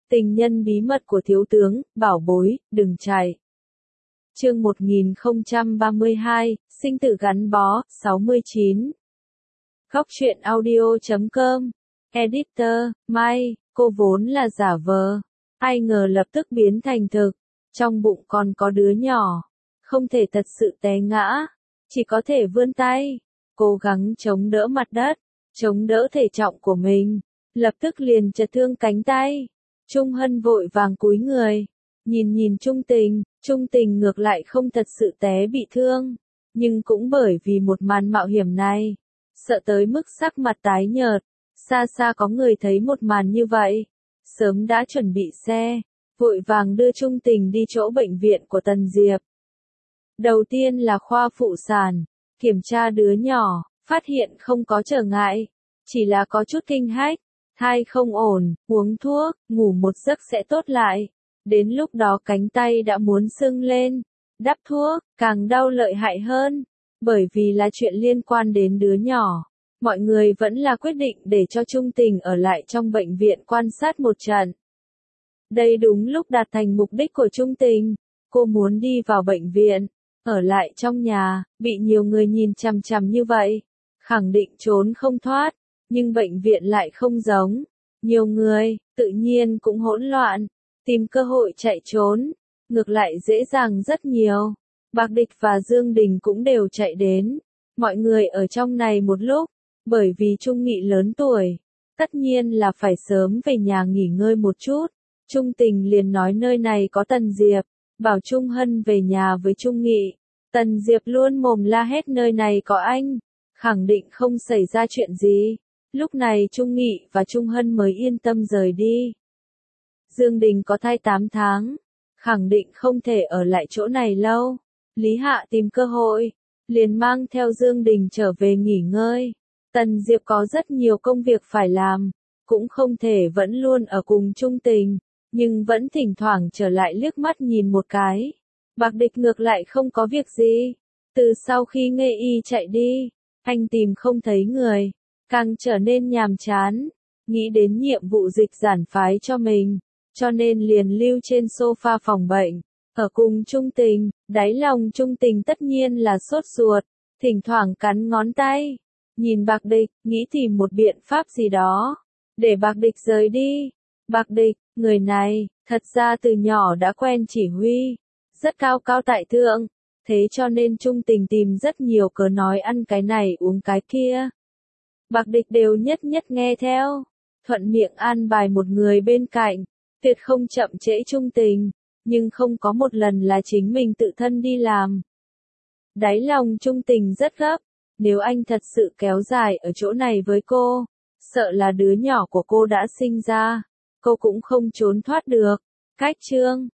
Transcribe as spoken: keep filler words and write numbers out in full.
Tình nhân bí mật của thiếu tướng, bảo bối, đừng chạy. Chương một nghìn không trăm ba mươi hai, sinh tử gắn bó, sáu mươi chín. Góc truyện audio chấm com. Editor, Mai, cô vốn là giả vờ. Ai ngờ lập tức biến thành thực. Trong bụng còn có đứa nhỏ. Không thể thật sự té ngã. Chỉ có thể vươn tay. Cố gắng chống đỡ mặt đất. Chống đỡ thể trọng của mình. Lập tức liền chật thương cánh tay. Trung Hân vội vàng cúi người. Nhìn nhìn Trung Tình. Trung Tình ngược lại không thật sự té bị thương. Nhưng cũng bởi vì một màn mạo hiểm này. Sợ tới mức sắc mặt tái nhợt. Xa xa có người thấy một màn như vậy. Sớm đã chuẩn bị xe. Vội vàng đưa Trung Tình đi chỗ bệnh viện của Tần Diệp. Đầu tiên là khoa phụ sản. Kiểm tra đứa nhỏ. Phát hiện không có trở ngại. Chỉ là có chút kinh hách. Thai không ổn, uống thuốc, ngủ một giấc sẽ tốt lại. Đến lúc đó cánh tay đã muốn sưng lên. Đắp thuốc, càng đau lợi hại hơn. Bởi vì là chuyện liên quan đến đứa nhỏ. Mọi người vẫn là quyết định để cho Trung Tình ở lại trong bệnh viện quan sát một trận. Đây đúng lúc đạt thành mục đích của Trung Tình. Cô muốn đi vào bệnh viện. Ở lại trong nhà, bị nhiều người nhìn chằm chằm như vậy. Khẳng định trốn không thoát. Nhưng bệnh viện lại không giống. Nhiều người, tự nhiên cũng hỗn loạn. Tìm cơ hội chạy trốn. Ngược lại dễ dàng rất nhiều. Bạc Địch và Dương Đình cũng đều chạy đến. Mọi người ở trong này một lúc. Bởi vì Trung Nghị lớn tuổi. Tất nhiên là phải sớm về nhà nghỉ ngơi một chút. Trung Tình liền nói nơi này có Tần Diệp. Bảo Trung Hân về nhà với Trung Nghị. Tần Diệp luôn mồm la hét nơi này có anh. Khẳng định không xảy ra chuyện gì. Lúc này Trung Nghị và Trung Hân mới yên tâm rời đi. Dương Đình có thai tám tháng. Khẳng định không thể ở lại chỗ này lâu. Lý Hạ tìm cơ hội. Liền mang theo Dương Đình trở về nghỉ ngơi. Tần Diệp có rất nhiều công việc phải làm. Cũng không thể vẫn luôn ở cùng Trung Tình. Nhưng vẫn thỉnh thoảng trở lại liếc mắt nhìn một cái. Bạc Địch ngược lại không có việc gì. Từ sau khi Nghê Y chạy đi. Anh tìm không thấy người. Càng trở nên nhàm chán. Nghĩ đến nhiệm vụ dịch giản phái cho mình. Cho nên liền lưu trên sofa phòng bệnh. Ở cùng Trung Tình. Đáy lòng Trung Tình tất nhiên là sốt ruột. Thỉnh thoảng cắn ngón tay. Nhìn Bạc Địch, nghĩ tìm một biện pháp gì đó. Để Bạc Địch rời đi. Bạc Địch, người này, thật ra từ nhỏ đã quen chỉ huy. Rất cao cao tại thượng. Thế cho nên Trung Tình tìm rất nhiều cớ nói ăn cái này uống cái kia. Bạc Địch đều nhất nhất nghe theo. Thuận miệng an bài một người bên cạnh. Tuyệt không chậm trễ Trung Tình. Nhưng không có một lần là chính mình tự thân đi làm. Đáy lòng Trung Tình rất gấp. Nếu anh thật sự kéo dài ở chỗ này với cô. Sợ là đứa nhỏ của cô đã sinh ra. Cô cũng không trốn thoát được. Cách chương.